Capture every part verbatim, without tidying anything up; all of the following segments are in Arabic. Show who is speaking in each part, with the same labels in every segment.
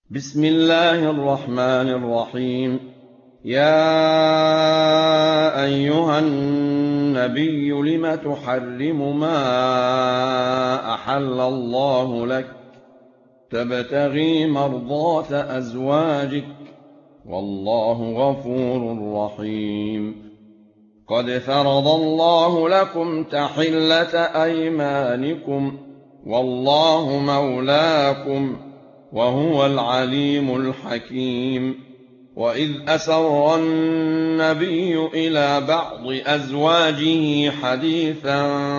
Speaker 1: بسم الله الرحمن الرحيم. يا أيها النبي لم تحرم ما أحل الله لك تبتغي مرضات أزواجك والله غفور رحيم. قد فرض الله لكم تحلة أيمانكم والله مولاكم وهو العليم الحكيم. وإذ أسر النبي إلى بعض أزواجه حديثا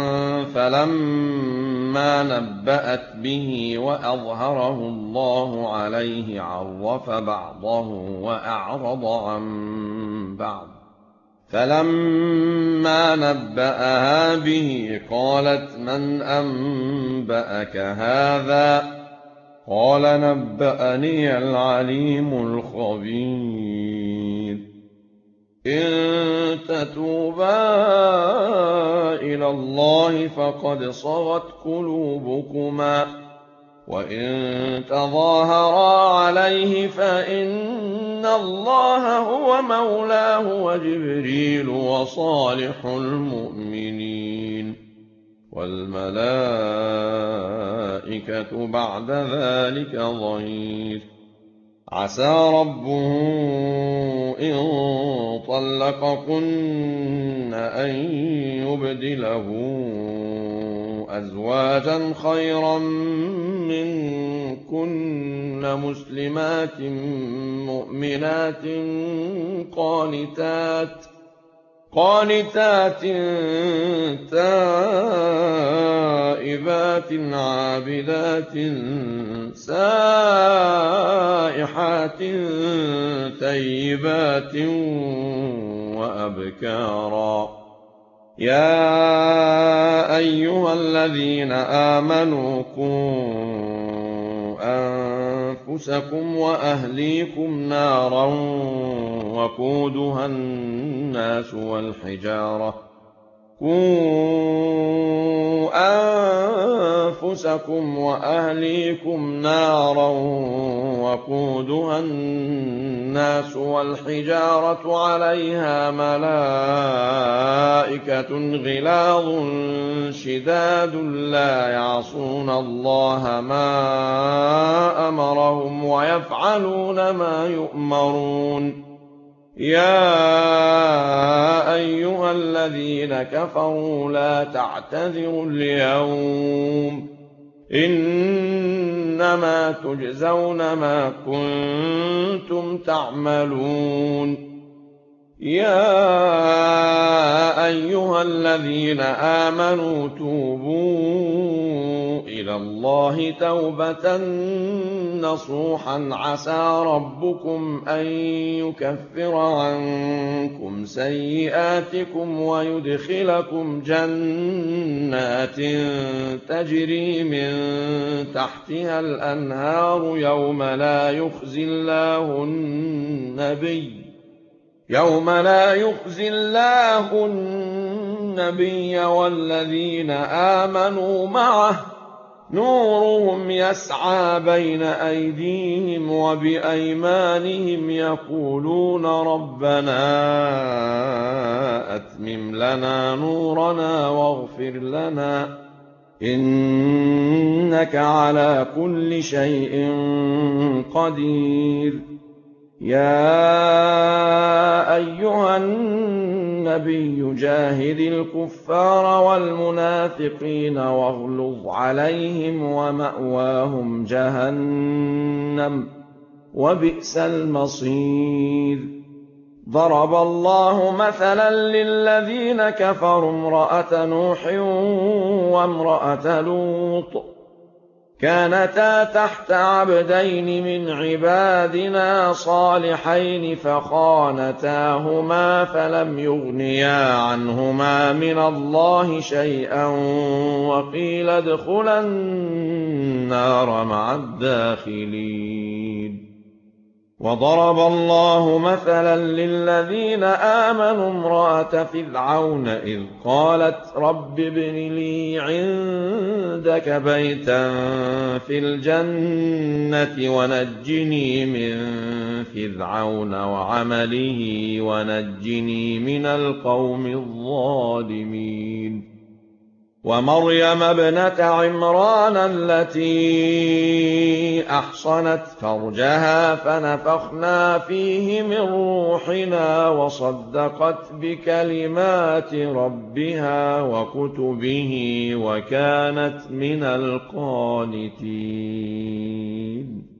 Speaker 1: فلما نبأت به وأظهره الله عليه عرف بعضه وأعرض عن بعض، فلما نبأها به قالت من أنبأك هذا؟ قال نبأني العليم الخبير. إن تتوبا إلى الله فقد صغت قلوبكما، وإن تظاهرا عليه فإن الله هو مولاه وجبريل وصالح المؤمنين والملائكة بعد ذلك ظهير. عسى ربه إن طلقكن أن يبدله أزواجا خيرا منكن مسلمات مؤمنات قانتات قانتات تائبات عابدات سائحات ثيبات وأبكارا. يا أيها الذين آمنوا قوا أنفسكم وأهليكم نارا وقودها الناس والحجارة قوا أنفسكم وأهليكم نارا وقودها الناس والحجارة عليها ملائكة غلاظ شداد لا يعصون الله ما أمرهم ويفعلون ما يؤمرون. يا أيها الذين كفروا لا تعتذروا اليوم إنما تجزون ما كنتم تعملون. يا أيها الذين آمنوا توبوا إلى الله توبة نصوحا عسى ربكم أن يكفر عنكم سيئاتكم ويدخلكم جنات تجري من تحتها الأنهار يوم لا يخزي الله النبي يوم لا يخزي الله النبي والذين آمنوا معه نورهم يسعى بين أيديهم وبأيمانهم يقولون ربنا أتمم لنا نورنا واغفر لنا إنك على كل شيء قدير. يا أيها النبي جاهد الكفار والمنافقين واغلظ عليهم ومأواهم جهنم وبئس المصير. ضرب الله مثلا للذين كفروا امرأة نوح وامرأة لوط كانتا تحت عبدين من عبادنا صالحين فخانتاهما فلم يغنيا عنهما من الله شيئا وقيل ادخلا النار مع الداخلين. وضرب الله مثلا للذين آمنوا امرأة فرعون إذ قالت رب ابن لي عندك بيتا في الجنة ونجني من فرعون وعمله ونجني من القوم الظالمين ومريم ابنة عمران التي أحصنت فرجها فنفخنا فيه من روحنا وصدقت بكلمات ربها وكتبه وكانت من القانتين